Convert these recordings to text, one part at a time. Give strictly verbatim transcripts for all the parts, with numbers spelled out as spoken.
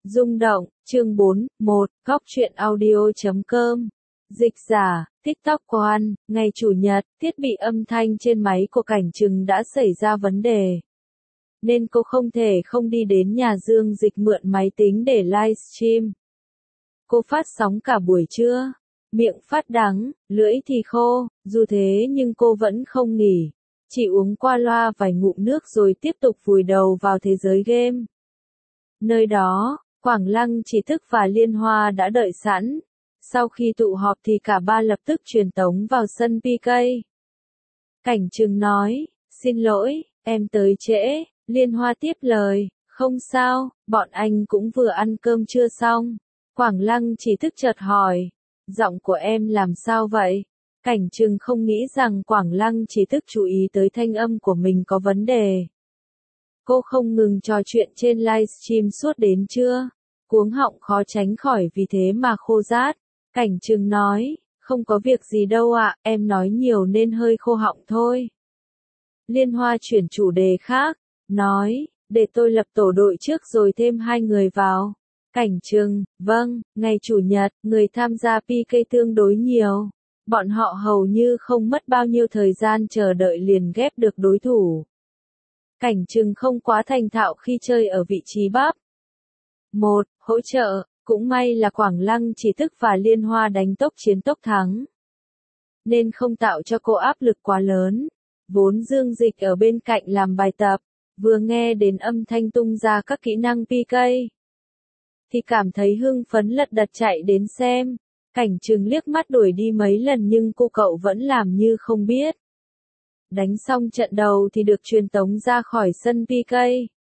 Rung động, chương bốn, một, góc truyện audio chấm com. Dịch giả, TikTok One, ngày Chủ nhật, thiết bị âm thanh trên máy của Cảnh Trừng đã xảy ra vấn đề. Nên cô không thể không đi đến nhà Dương Dịch mượn máy tính để livestream. Cô phát sóng cả buổi trưa, miệng phát đắng, lưỡi thì khô, dù thế nhưng cô vẫn không nghỉ. Chỉ uống qua loa vài ngụm nước rồi tiếp tục vùi đầu vào thế giới game. Nơi đó, Quảng Lăng Chỉ Thức và Liên Hoa đã đợi sẵn. Sau khi tụ họp thì cả ba lập tức truyền tống vào sân pê ca. Cảnh Trừng nói, xin lỗi, em tới trễ. Liên Hoa tiếp lời, không sao, bọn anh cũng vừa ăn cơm trưa xong. Quảng Lăng Chỉ Thức chợt hỏi, giọng của em làm sao vậy? Cảnh Trừng không nghĩ rằng Quảng Lăng Chỉ Thức chú ý tới thanh âm của mình có vấn đề. Cô không ngừng trò chuyện trên livestream suốt đến trưa. Cuống họng khó tránh khỏi vì thế mà khô rát. Cảnh Trừng nói, không có việc gì đâu ạ, em nói nhiều nên hơi khô họng thôi. Liên Hoa chuyển chủ đề khác, nói, để tôi lập tổ đội trước rồi thêm hai người vào. Cảnh Trừng, vâng, ngày Chủ nhật, người tham gia pê ca tương đối nhiều. Bọn họ hầu như không mất bao nhiêu thời gian chờ đợi liền ghép được đối thủ. Cảnh Trừng không quá thành thạo khi chơi ở vị trí bắp. Một, hỗ trợ, cũng may là Quảng Lăng Chỉ Thức và Liên Hoa đánh tốc chiến tốc thắng. Nên không tạo cho cô áp lực quá lớn. Vốn Dương Dịch ở bên cạnh làm bài tập, vừa nghe đến âm thanh tung ra các kỹ năng pê ca. Thì cảm thấy hưng phấn lật đật chạy đến xem. Cảnh Trừng liếc mắt đuổi đi mấy lần nhưng cô cậu vẫn làm như không biết. Đánh xong trận đầu thì được truyền tống ra khỏi sân pê ca.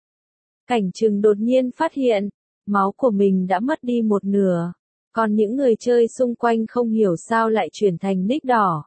Cảnh Trừng đột nhiên phát hiện, máu của mình đã mất đi một nửa, còn những người chơi xung quanh không hiểu sao lại chuyển thành nick đỏ.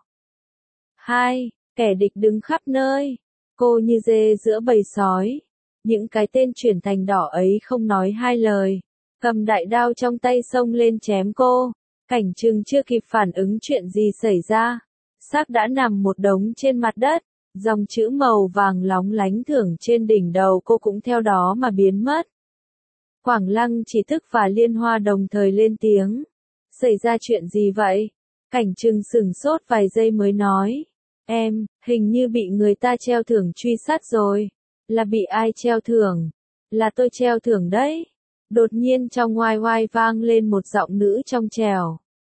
Hai, kẻ địch đứng khắp nơi, cô như dê giữa bầy sói. Những cái tên chuyển thành đỏ ấy không nói hai lời, cầm đại đao trong tay xông lên chém cô. Cảnh Trừng chưa kịp phản ứng chuyện gì xảy ra, xác đã nằm một đống trên mặt đất, dòng chữ màu vàng lóng lánh thưởng trên đỉnh đầu cô cũng theo đó mà biến mất. Quảng Lăng Chỉ Thức và Liên Hoa đồng thời lên tiếng. Xảy ra chuyện gì vậy? Cảnh Trừng sửng sốt vài giây mới nói. Em, hình như bị người ta treo thưởng truy sát rồi. Là bị ai treo thưởng? Là tôi treo thưởng đấy. Đột nhiên trong ngoài ngoài vang lên một giọng nữ trong trẻo.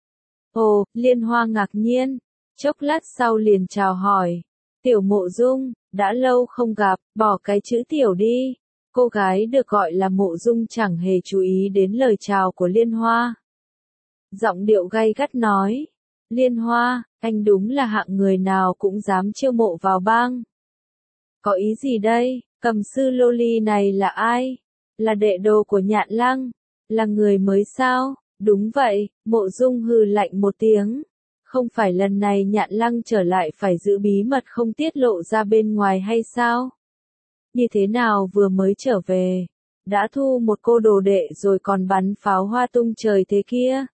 Ồ, Liên Hoa ngạc nhiên. Chốc lát sau liền chào hỏi. Tiểu Mộ Dung, đã lâu không gặp, bỏ cái chữ tiểu đi. Cô gái được gọi là Mộ Dung chẳng hề chú ý đến lời chào của Liên Hoa. Giọng điệu gay gắt nói. Liên Hoa, anh đúng là hạng người nào cũng dám chiêu mộ vào bang. Có ý gì đây? Cầm sư Loli này là ai? Là đệ đồ của Nhạn Lăng? Là người mới sao? Đúng vậy, Mộ Dung hừ lạnh một tiếng. Không phải lần này Nhạn Lăng trở lại phải giữ bí mật không tiết lộ ra bên ngoài hay sao? Như thế nào vừa mới trở về, đã thu một cô đồ đệ rồi còn bắn pháo hoa tung trời thế kia.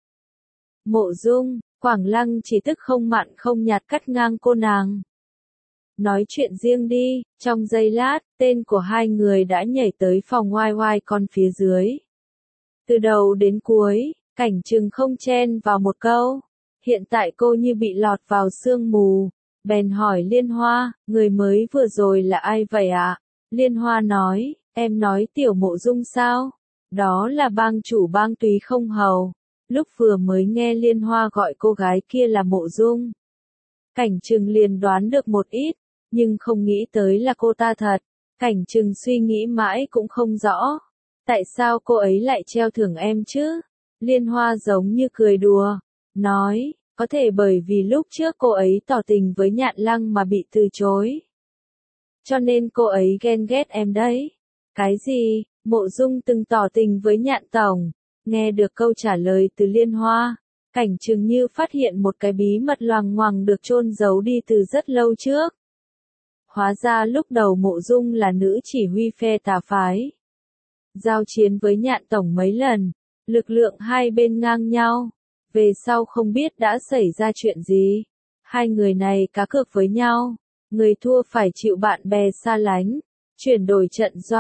Mộ Dung, Quảng Lăng Chỉ Thức không mặn không nhạt cắt ngang cô nàng. Nói chuyện riêng đi. Trong giây lát, tên của hai người đã nhảy tới phòng ngoài ngoài con phía dưới. Từ đầu đến cuối, Cảnh Trừng không chen vào một câu. Hiện tại cô như bị lọt vào sương mù. Bèn hỏi Liên Hoa, người mới vừa rồi là ai vậy ạ? Liên Hoa nói, em nói Tiểu Mộ Dung sao? Đó là bang chủ bang Túy Không Hầu. Lúc vừa mới nghe Liên Hoa gọi cô gái kia là Mộ Dung. Cảnh Trừng liền đoán được một ít, nhưng không nghĩ tới là cô ta thật. Cảnh Trừng suy nghĩ mãi cũng không rõ. Tại sao cô ấy lại treo thưởng em chứ? Liên Hoa giống như cười đùa, nói, có thể bởi vì lúc trước cô ấy tỏ tình với Nhạn Lăng mà bị từ chối. Cho nên cô ấy ghen ghét em đấy. Cái gì? Mộ Dung từng tỏ tình với Nhạn Tổng. Nghe được câu trả lời từ Liên Hoa, Cảnh Trừng như phát hiện một cái bí mật loằng ngoằng được chôn giấu đi từ rất lâu trước. Hóa ra lúc đầu Mộ Dung là nữ chỉ huy phe tà phái. Giao chiến với Nhạn Tổng mấy lần, lực lượng hai bên ngang nhau. Về sau không biết đã xảy ra chuyện gì. Hai người này cá cược với nhau. Người thua phải chịu bạn bè xa lánh. Chuyển đổi trận doanh,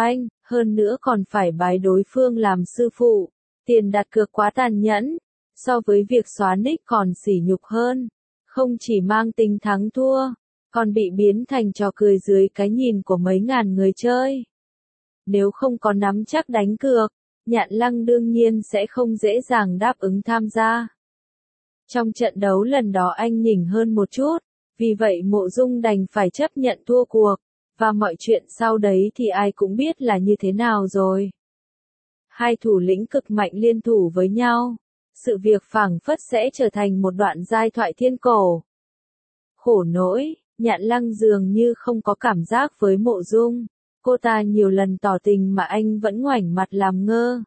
hơn nữa còn phải bái đối phương làm sư phụ. Tiền đặt cược quá tàn nhẫn, so với việc xóa nick còn sỉ nhục hơn. Không chỉ mang tính thắng thua, còn bị biến thành trò cười dưới cái nhìn của mấy ngàn người chơi. Nếu không có nắm chắc đánh cược, Nhạn Lăng đương nhiên sẽ không dễ dàng đáp ứng tham gia. Trong trận đấu lần đó anh nhỉnh hơn một chút, vì vậy Mộ Dung đành phải chấp nhận thua cuộc, và mọi chuyện sau đấy thì ai cũng biết là như thế nào rồi. Hai thủ lĩnh cực mạnh liên thủ với nhau, sự việc phảng phất sẽ trở thành một đoạn giai thoại thiên cổ. Khổ nỗi, Nhạn Lăng dường như không có cảm giác với Mộ Dung, cô ta nhiều lần tỏ tình mà anh vẫn ngoảnh mặt làm ngơ.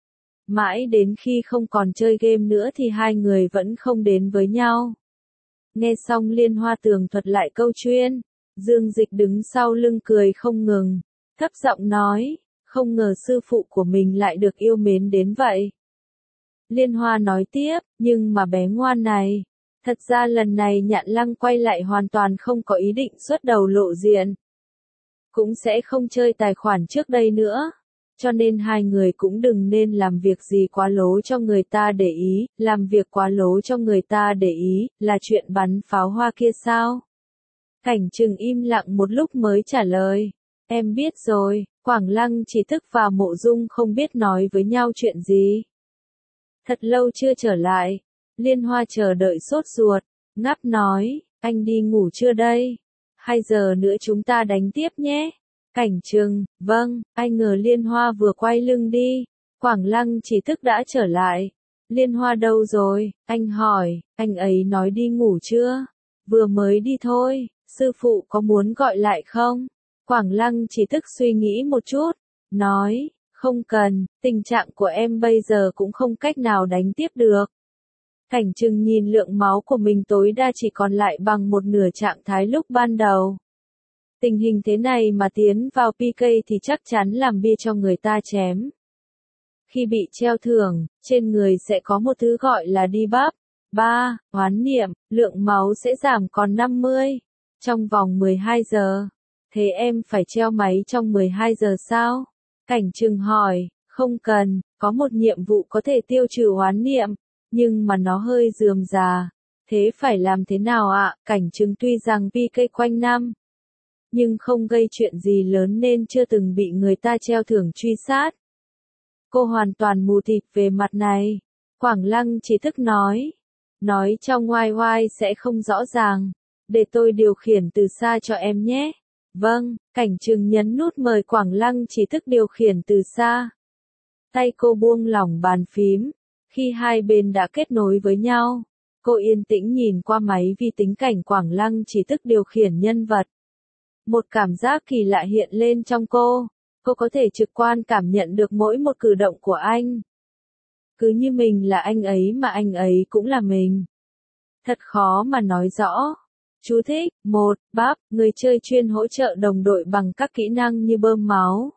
Mãi đến khi không còn chơi game nữa thì hai người vẫn không đến với nhau. Nghe xong Liên Hoa tường thuật lại câu chuyện, Dương Dịch đứng sau lưng cười không ngừng, thấp giọng nói, không ngờ sư phụ của mình lại được yêu mến đến vậy. Liên Hoa nói tiếp, nhưng mà bé ngoan này, thật ra lần này Nhạn Lăng quay lại hoàn toàn không có ý định xuất đầu lộ diện. Cũng sẽ không chơi tài khoản trước đây nữa. Cho nên hai người cũng đừng nên làm việc gì quá lố cho người ta để ý, làm việc quá lố cho người ta để ý, là chuyện bắn pháo hoa kia sao? Cảnh Trừng im lặng một lúc mới trả lời, em biết rồi. Quảng Lăng chỉ thức và Mộ Dung không biết nói với nhau chuyện gì. Thật lâu chưa trở lại, Liên Hoa chờ đợi sốt ruột, ngáp nói, anh đi ngủ chưa đây? Hai giờ nữa chúng ta đánh tiếp nhé. Cảnh Trừng, vâng, ai ngờ Liên Hoa vừa quay lưng đi, Quảng Lăng chỉ thức đã trở lại. Liên Hoa đâu rồi? Anh hỏi, anh ấy nói đi ngủ chưa? Vừa mới đi thôi, sư phụ có muốn gọi lại không? Quảng Lăng chỉ thức suy nghĩ một chút, nói, không cần, tình trạng của em bây giờ cũng không cách nào đánh tiếp được. Cảnh Trừng nhìn lượng máu của mình tối đa chỉ còn lại bằng một nửa trạng thái lúc ban đầu. Tình hình thế này mà tiến vào pê ca thì chắc chắn làm bia cho người ta chém. Khi bị treo thưởng, trên người sẽ có một thứ gọi là debuff. ba. Hoán niệm, lượng máu sẽ giảm còn năm mươi. Trong vòng mười hai giờ. Thế em phải treo máy trong mười hai giờ sao? Cảnh Trừng hỏi, không cần, có một nhiệm vụ có thể tiêu trừ hoán niệm, nhưng mà nó hơi rườm rà. Thế phải làm thế nào ạ? Cảnh Trừng tuy rằng pê ca quanh năm, nhưng không gây chuyện gì lớn nên chưa từng bị người ta treo thưởng truy sát. Cô hoàn toàn mù tịt về mặt này. Quảng Lăng chỉ thức nói. Nói trong oai oai sẽ không rõ ràng. Để tôi điều khiển từ xa cho em nhé. Vâng, Cảnh Trừng nhấn nút mời Quảng Lăng chỉ thức điều khiển từ xa. Tay cô buông lỏng bàn phím. Khi hai bên đã kết nối với nhau, cô yên tĩnh nhìn qua máy vi tính cảnh Quảng Lăng chỉ thức điều khiển nhân vật. Một cảm giác kỳ lạ hiện lên trong cô, cô có thể trực quan cảm nhận được mỗi một cử động của anh. Cứ như mình là anh ấy mà anh ấy cũng là mình. Thật khó mà nói rõ. Chú thích, một. Bắp, người chơi chuyên hỗ trợ đồng đội bằng các kỹ năng như bơm máu,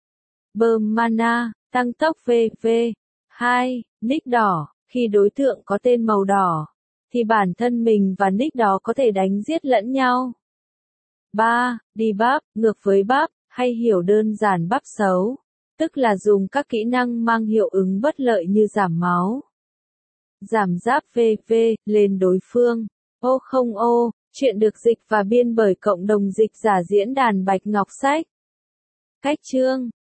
bơm mana, tăng tốc vê vê. hai. Nick đỏ, khi đối tượng có tên màu đỏ, thì bản thân mình và nick đó có thể đánh giết lẫn nhau. ba. Debuff, ngược với buff, hay hiểu đơn giản buff xấu, tức là dùng các kỹ năng mang hiệu ứng bất lợi như giảm máu, giảm giáp vê vê, lên đối phương. Ô không ô, chuyện được dịch và biên bởi cộng đồng dịch giả diễn đàn Bạch Ngọc Sách. Cách chương